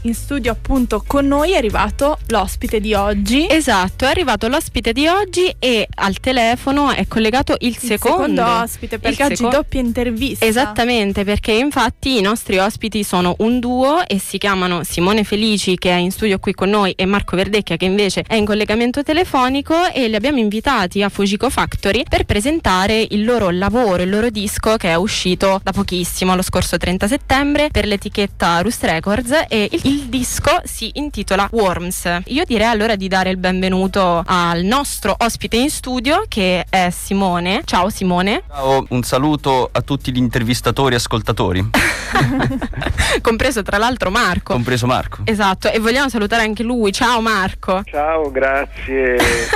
In studio appunto con noi è arrivato l'ospite di oggi. Esatto, è arrivato l'ospite di oggi e al telefono è collegato il secondo ospite, perché oggi doppia intervista. Esattamente, perché infatti i nostri ospiti sono un duo e si chiamano Simone Felici, che è in studio qui con noi, e Marco Verdecchia, che invece è in collegamento telefonico, e li abbiamo invitati a Fujiko Factory per presentare il loro lavoro, il loro disco, che è uscito da pochissimo, lo scorso 30 settembre per l'etichetta Rust Records, e il disco si intitola Worms. Io direi allora di dare il benvenuto al nostro ospite in studio, che è Simone. Ciao Simone. Ciao, un saluto a tutti gli intervistatori e ascoltatori. Compreso tra l'altro Marco. Compreso Marco. Esatto, e vogliamo salutare anche lui. Ciao Marco. Ciao, grazie.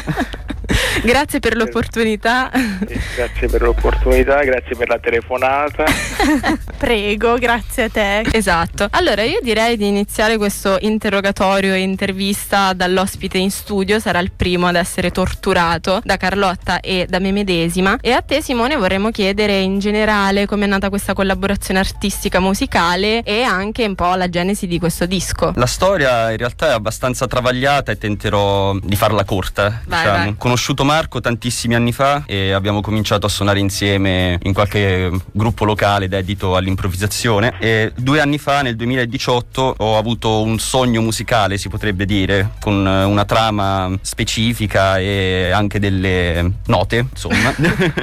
Grazie per l'opportunità. Grazie per l'opportunità, grazie per la telefonata. Prego, grazie a te. Esatto. Allora io direi di iniziare questo interrogatorio e intervista dall'ospite in studio. Sarà il primo ad essere torturato da Carlotta e da me medesima. E a te Simone vorremmo chiedere in generale come è nata questa collaborazione artistica musicale e anche un po' la genesi di questo disco. La storia in realtà è abbastanza travagliata e tenterò di farla corta. Vai. Conosciuto Marco tantissimi anni fa e abbiamo cominciato a suonare insieme in qualche gruppo locale dedito all'improvvisazione, e 2 anni fa, nel 2018, ho avuto un sogno musicale, si potrebbe dire, con una trama specifica e anche delle note, insomma.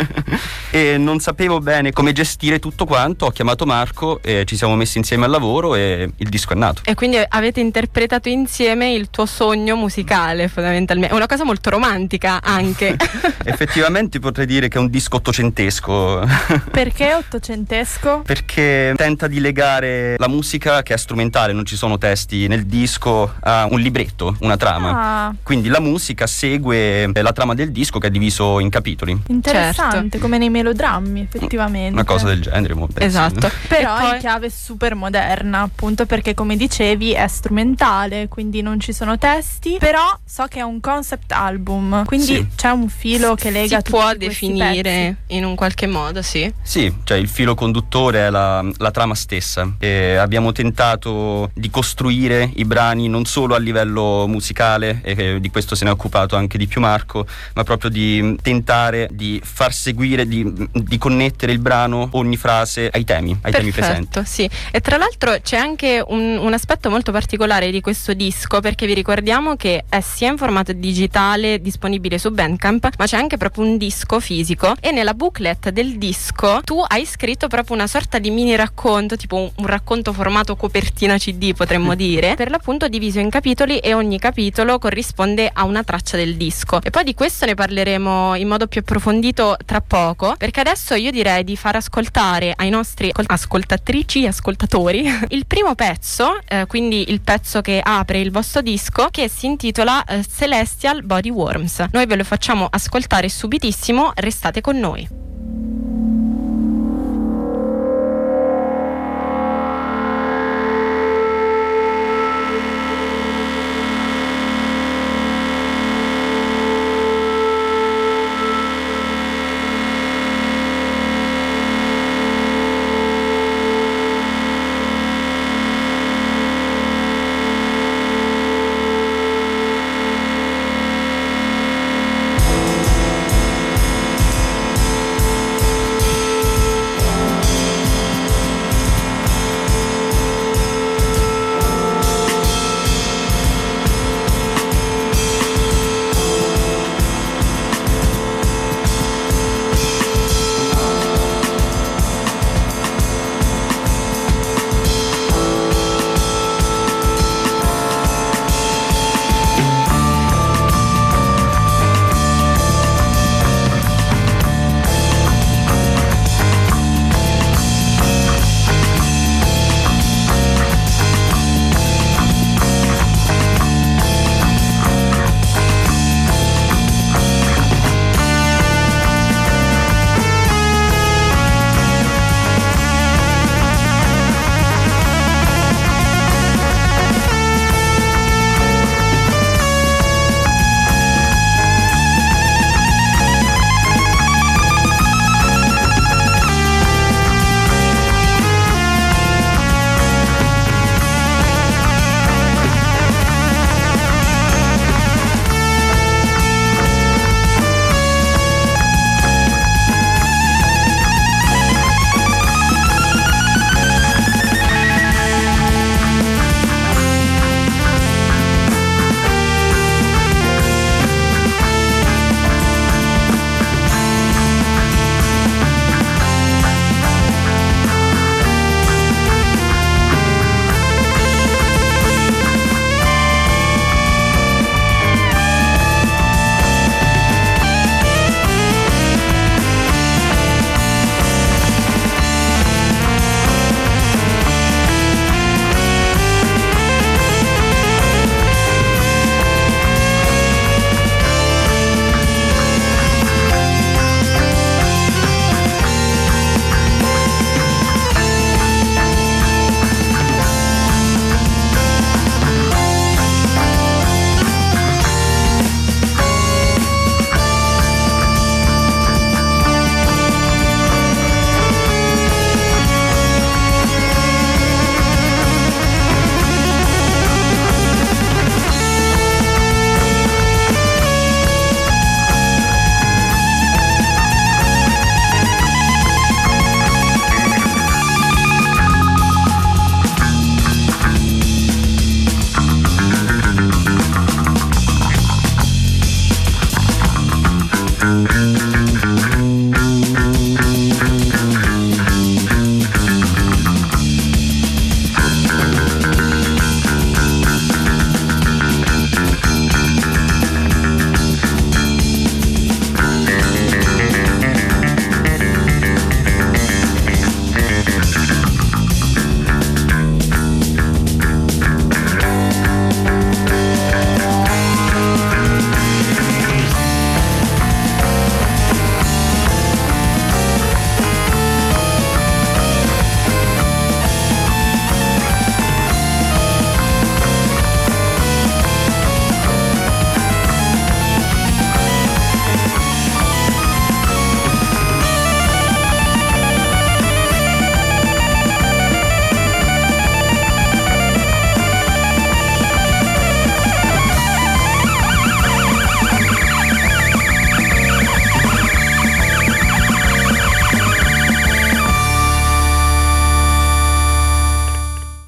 E non sapevo bene come gestire tutto quanto. Ho chiamato Marco e ci siamo messi insieme al lavoro e il disco è nato. E quindi avete interpretato insieme il tuo sogno musicale, fondamentalmente. È una cosa molto romantica anche. Effettivamente potrei dire che è un disco ottocentesco. Perché ottocentesco? Perché tenta di legare la musica, che è strumentale, non ci sono testi nel disco, a un libretto, una trama. Quindi la musica segue la trama del disco, che è diviso in capitoli. Interessante, certo. Come nei melodrammi, effettivamente. Una cosa del genere, esatto. Però poi... in chiave super moderna, appunto, perché come dicevi è strumentale, quindi non ci sono testi, però so che è un concept album, quindi sì, c'è un filo che lega tutti può questi definire pezzi. in un qualche modo, sì. Sì, cioè il filo conduttore è la trama stessa, e abbiamo tentato di costruire i brani non solo a livello musicale, e di questo se ne è occupato anche di più Marco, ma proprio di tentare di far seguire, di connettere il brano, ogni frase ai temi presenti. Sì. E tra l'altro c'è anche un aspetto molto particolare di questo disco, perché vi ricordiamo che è sia in formato digitale disponibile su Bandcamp, ma c'è anche proprio un disco fisico, e nella booklet del disco tu hai scritto proprio una sorta di mini racconto, tipo un racconto formato copertina CD, potremmo dire, per l'appunto diviso in capitoli, e ogni capitolo corrisponde a una traccia del disco. E poi di questo ne parleremo in modo più approfondito tra poco, perché adesso io direi di far ascoltare ai nostri ascoltatrici e ascoltatori il primo pezzo, quindi il pezzo che apre il vostro disco, che si intitola Celestial Body Worms. Noi ve lo facciamo ascoltare subitissimo, restate con noi.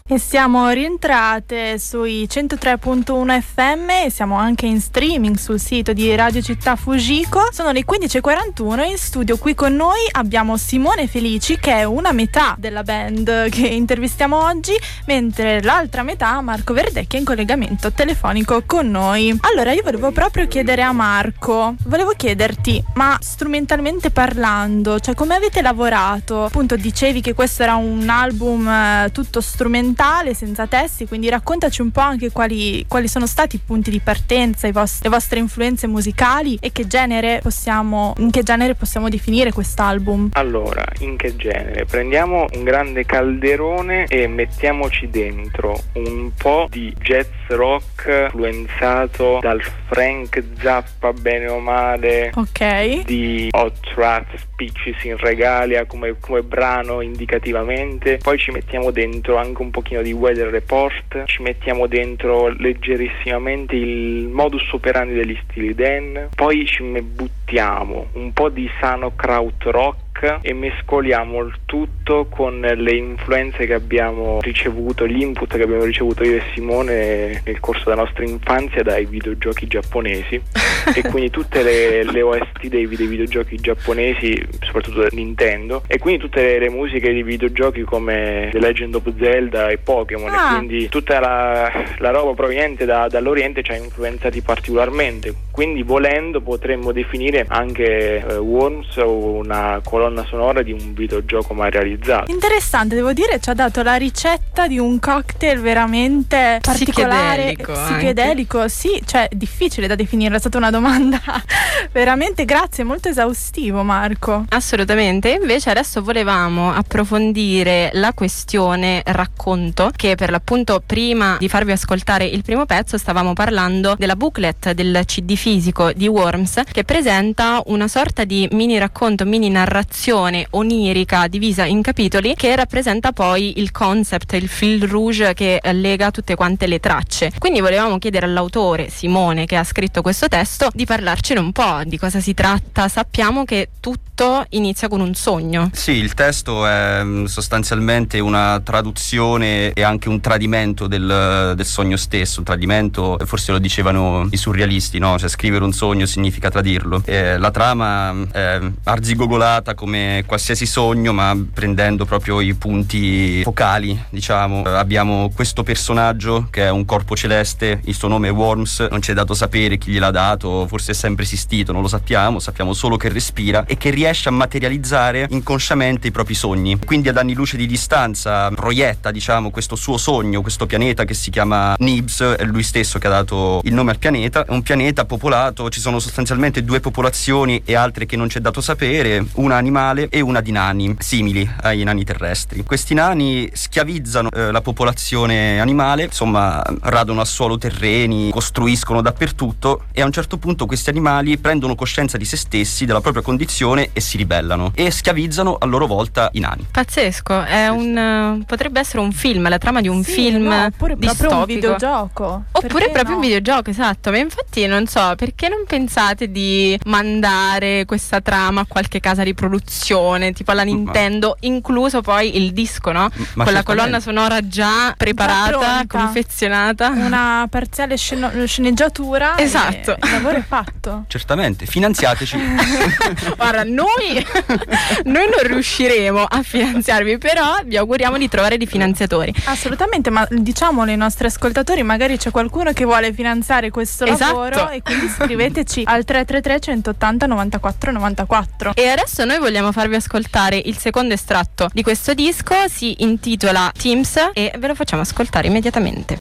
E siamo rientrate sui 103.1 FM e siamo anche in streaming sul sito di Radio Città Fujiko. Sono le 15:41, in studio qui con noi abbiamo Simone Felici, che è una metà della band che intervistiamo oggi, mentre l'altra metà, Marco Verdecchi, è in collegamento telefonico con noi. Allora io volevo proprio chiedere a Marco, volevo chiederti, ma strumentalmente parlando, cioè come avete lavorato? Appunto dicevi che questo era un album tutto strumentale, senza testi, quindi raccontaci un po' anche quali sono stati i punti di partenza, le vostre influenze musicali e in che genere possiamo definire quest'album. Allora, in che genere? Prendiamo un grande calderone e mettiamoci dentro un po' di jazz rock influenzato dal Frank Zappa bene o male, ok, di Hot Rats, Peaches in Regalia come brano indicativamente. Poi ci mettiamo dentro anche un pochino di Weather Report, ci mettiamo dentro leggerissimamente il modus operandi degli Steely Dan, poi ci buttiamo un po' di sano krautrock e mescoliamo il tutto con le influenze che abbiamo ricevuto, gli input che abbiamo ricevuto io e Simone nel corso della nostra infanzia dai videogiochi giapponesi e quindi tutte le OST dei videogiochi giapponesi, soprattutto da Nintendo, e quindi tutte le musiche di videogiochi come The Legend of Zelda e Pokémon, e quindi tutta la roba proveniente dall'Oriente ci ha influenzati particolarmente. Quindi volendo potremmo definire anche Worms una colonna sonora di un videogioco mai realizzato. Interessante, devo dire, ci ha dato la ricetta di un cocktail veramente particolare, psichedelico, sì, cioè difficile da definire, è stata una domanda veramente, grazie, molto esaustivo Marco. Assolutamente. Invece adesso volevamo approfondire la questione racconto, che per l'appunto prima di farvi ascoltare il primo pezzo stavamo parlando della booklet del CD fisico di Worms, che presenta una sorta di mini racconto, mini narrazione onirica divisa in capitoli, che rappresenta poi il concept, il fil rouge che lega tutte quante le tracce. Quindi volevamo chiedere all'autore Simone, che ha scritto questo testo, di parlarcene un po', di cosa si tratta. Sappiamo che tutto inizia con un sogno. Sì, il testo è sostanzialmente una traduzione e anche un tradimento del sogno stesso. Un tradimento, forse lo dicevano i surrealisti, no? Cioè scrivere un sogno significa tradirlo. La trama è arzigogolata come qualsiasi sogno, ma prendendo proprio i punti focali, diciamo. Abbiamo questo personaggio che è un corpo celeste, il suo nome è Worms, non ci è dato sapere chi gliel'ha dato, forse è sempre esistito, non lo sappiamo solo che respira e che riesce a materializzare inconsciamente i propri sogni. Quindi ad anni luce di distanza proietta, diciamo, questo suo sogno, questo pianeta che si chiama Nibs, è lui stesso che ha dato il nome al pianeta. È un pianeta popolato, ci sono sostanzialmente due popolazioni e altre che non c'è dato sapere, una animale e una di nani, simili ai nani terrestri. Questi nani schiavizzano la popolazione animale, insomma radono al suolo terreni, costruiscono dappertutto, e a un certo punto questi animali prendono coscienza di se stessi, della propria condizione, e si ribellano e schiavizzano a loro volta i nani. Pazzesco, è potrebbe essere un film, la trama di un film, oppure proprio un videogioco, oppure proprio un videogioco, esatto. Ma infatti non so perché non pensate di mandare questa trama a qualche casa di produzione tipo alla Nintendo, incluso poi il disco, no? Con la colonna sonora già preparata, confezionata, una parziale sceneggiatura, esatto, il lavoro è fatto. Certamente, finanziateci. Guarda, noi non riusciremo a finanziarvi, però vi auguriamo di trovare dei finanziatori. Assolutamente, ma diciamolo ai nostri ascoltatori, magari c'è qualcuno che vuole finanziare questo lavoro, e quindi scriveteci al 333 180 94 94. E adesso noi vogliamo farvi ascoltare il secondo estratto di questo disco, si intitola Teams e ve lo facciamo ascoltare immediatamente.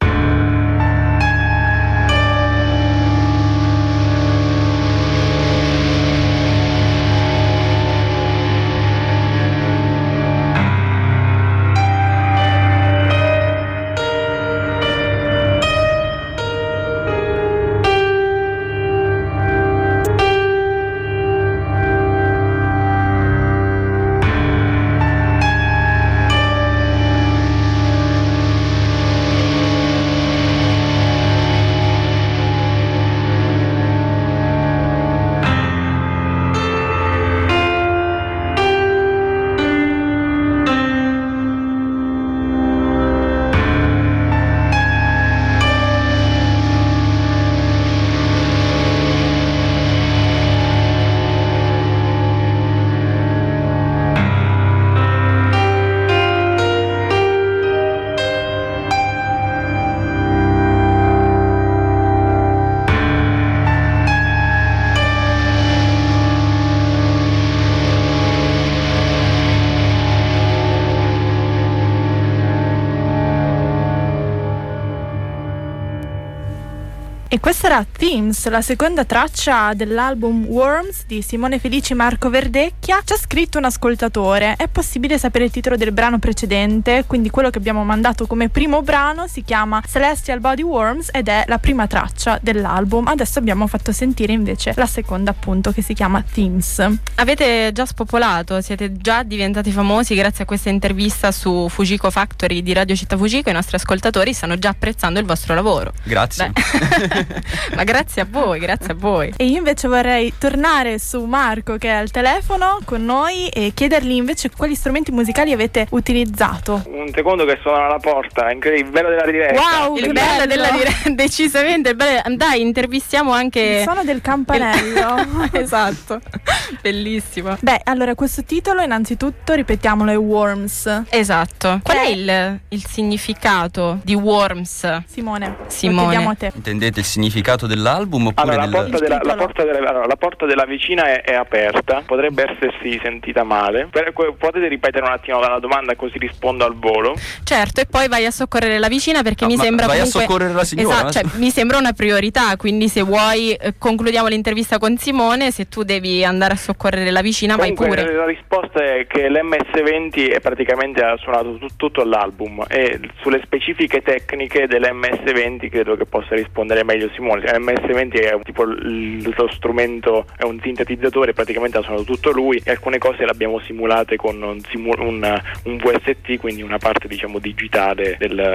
E questa era Themes, la seconda traccia dell'album Worms di Simone Felici Marco Verdecchia. Ci ha scritto un ascoltatore: è possibile sapere il titolo del brano precedente? Quindi quello che abbiamo mandato come primo brano si chiama Celestial Body Worms ed è la prima traccia dell'album. Adesso abbiamo fatto sentire invece la seconda, appunto, che si chiama Themes. Avete già spopolato, siete già diventati famosi grazie a questa intervista su Fujiko Factory di Radio Città Fujiko. I nostri ascoltatori stanno già apprezzando il vostro lavoro. Grazie. Ma grazie a voi, grazie a voi. E io invece vorrei tornare su Marco, che è al telefono con noi, e chiedergli invece quali strumenti musicali avete utilizzato. Un secondo che suona alla porta, incredibile, il bello della diretta. Wow, Il che bello bello! della diretta, decisamente il bello. Dai, intervistiamo anche Il suono del campanello. Esatto, bellissimo. Beh, allora questo titolo innanzitutto ripetiamolo, è Worms. Esatto. Qual è il significato di Worms? Simone, Simone. lo chiediamo a te. Intendete il significato dell'album oppure Allora, del... la porta della vicina è aperta, potrebbe essersi sentita male. Potete ripetere un attimo la domanda così rispondo al volo? Certo, e poi vai a soccorrere la vicina, perché No, mi ma sembra vai comunque... a soccorrere la signora? Esatto, cioè, mi sembra una priorità, quindi se vuoi concludiamo l'intervista con Simone, se tu devi andare a soccorrere la vicina Comunque, vai pure. La risposta è che l'MS20 è praticamente ha suonato tutto l'album, e sulle specifiche tecniche dell'MS20 credo che possa rispondere meglio Simone. L'MS20 è tipo lo strumento, è un sintetizzatore, praticamente ha suonato tutto lui, e alcune cose le abbiamo simulate con un VST, quindi una parte diciamo digitale,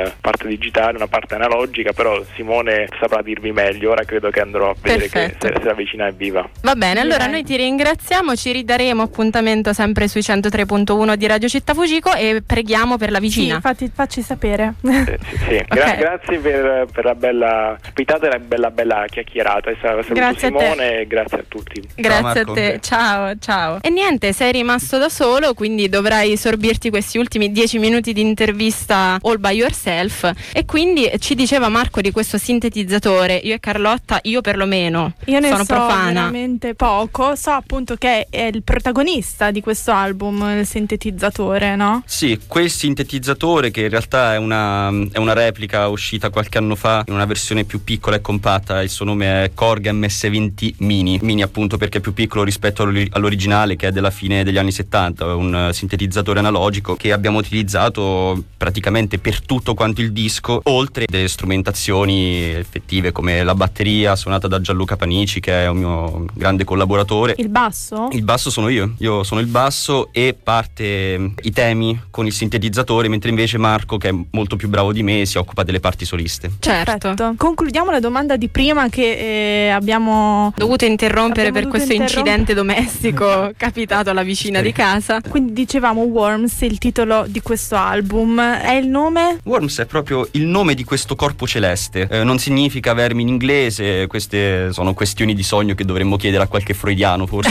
una parte analogica, però Simone saprà dirvi meglio. Ora credo che andrò a vedere che se la vicina è viva. Va bene, allora noi ti ringraziamo, ci ridaremo appuntamento sempre sui 103.1 di Radio Città Fujiko e preghiamo per la vicina. Sì, facci sapere. Sì. Okay. Grazie per la bella ospitata e la bella chiacchierata. Saluto Grazie Simone e grazie a tutti. Grazie a te, ciao. E niente, sei rimasto da solo, quindi dovrai sorbirti questi ultimi 10 minuti di intervista all by yourself. E quindi ci diceva Marco di questo sintetizzatore. Io e Carlotta, io perlomeno Io ne sono so profana. veramente poco. So appunto che è il protagonista di questo album, il sintetizzatore, no? Sì, quel sintetizzatore, che in realtà è una replica uscita qualche anno fa in una versione più piccola e compatta. Il suo nome è Korg MS20 Mini appunto perché è più piccolo rispetto all'originale, che è della fine degli anni 70. È un sintetizzatore analogico che abbiamo utilizzato praticamente per tutto quanto il disco, oltre delle strumentazioni effettive come la batteria suonata da Gianluca Panici, che è un mio grande collaboratore. Il basso? Il basso sono io sono il basso, e parte i temi con il sintetizzatore, mentre invece Marco, che è molto più bravo di me, si occupa delle parti soliste. Certo. Perfetto. Concludiamo la domanda di prima che abbiamo Dovuto interrompere Abbiamo per questo dovuto incidente domestico capitato alla vicina di casa. Quindi dicevamo Worms, il titolo di questo album. È il nome? Worms è proprio il nome di questo corpo celeste. Non significa vermi in inglese, queste sono questioni di sogno che dovremmo chiedere a qualche freudiano forse.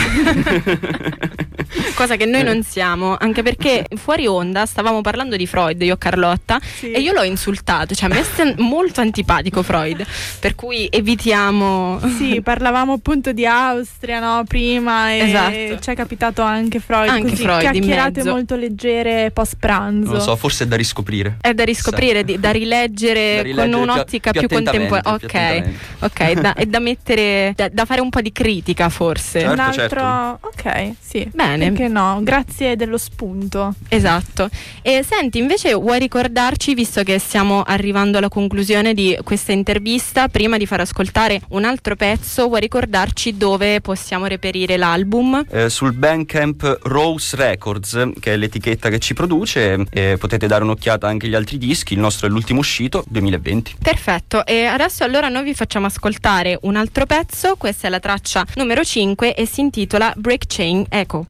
Cosa che noi non siamo, anche perché fuori onda stavamo parlando di Freud, io e Carlotta, Sì. e io l'ho insultato, cioè a me è molto antipatico Freud, per cui evitiamo. Sì, parlavamo appunto di Austria, no? Prima, e Esatto. ci è capitato anche Freud. Anche così, Freud in chiacchierate mezzo. molto leggere post pranzo. Non lo so, forse è da riscoprire. È da riscoprire, da rileggere con un'ottica più contemporanea. Ok, e da mettere, da fare un po' di critica forse. Certo, Un altro, certo. ok, sì. Bene. Perché no? Grazie dello spunto. Esatto. E senti, invece vuoi ricordarci, visto che stiamo arrivando alla conclusione di questa intervista, prima di far ascoltare un altro pezzo, vuoi ricordarci dove possiamo reperire l'album? Sul Bandcamp Rose Records, che è l'etichetta che ci produce, potete dare un'occhiata anche agli altri dischi. Il nostro è l'ultimo uscito, 2020. Perfetto, e adesso allora noi vi facciamo ascoltare un altro pezzo. Questa è la traccia numero 5 e si intitola Break Chain Echo.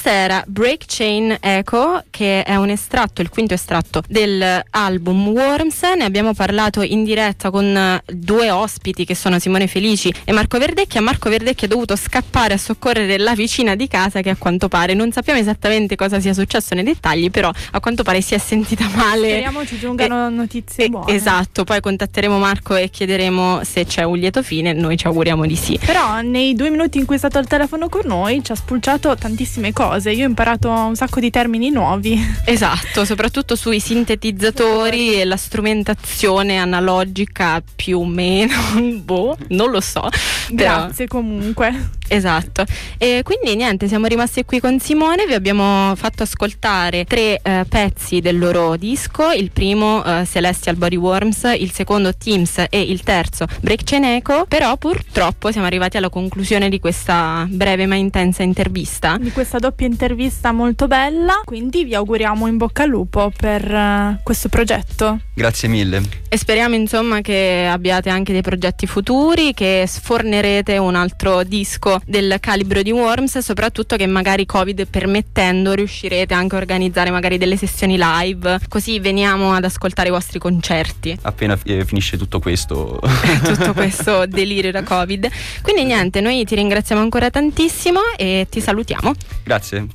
era Break Chain Echo, che è un estratto, il quinto estratto dell'album Worms. Ne abbiamo parlato in diretta con due ospiti che sono Simone Felici e Marco Verdecchia. Marco Verdecchia è dovuto scappare a soccorrere la vicina di casa, che a quanto pare, non sappiamo esattamente cosa sia successo nei dettagli, però a quanto pare si è sentita male. Speriamo ci giungano notizie buone. Esatto, poi contatteremo Marco e chiederemo se c'è un lieto fine. Noi ci auguriamo di sì. Però nei 2 minuti in cui è stato al telefono con noi ci ha spulciato tantissime cose. Io ho imparato un sacco di termini nuovi. Esatto, soprattutto sui sintetizzatori e la strumentazione analogica più o meno, non lo so. Grazie comunque. Esatto, e quindi niente, siamo rimasti qui con Simone, vi abbiamo fatto ascoltare 3 pezzi del loro disco, il primo Celestial Body Worms, il secondo Teams e il terzo Break Chain Echo. Però purtroppo siamo arrivati alla conclusione di questa breve ma intensa intervista, di questa doppia intervista molto bella, quindi vi auguriamo in bocca al lupo per questo progetto. Grazie mille. E speriamo insomma che abbiate anche dei progetti futuri, che sfornerete un altro disco del calibro di Worms, soprattutto che magari Covid permettendo riuscirete anche a organizzare magari delle sessioni live, così veniamo ad ascoltare i vostri concerti appena finisce tutto questo delirio da Covid. Quindi niente, noi ti ringraziamo ancora tantissimo e ti salutiamo. Grazie.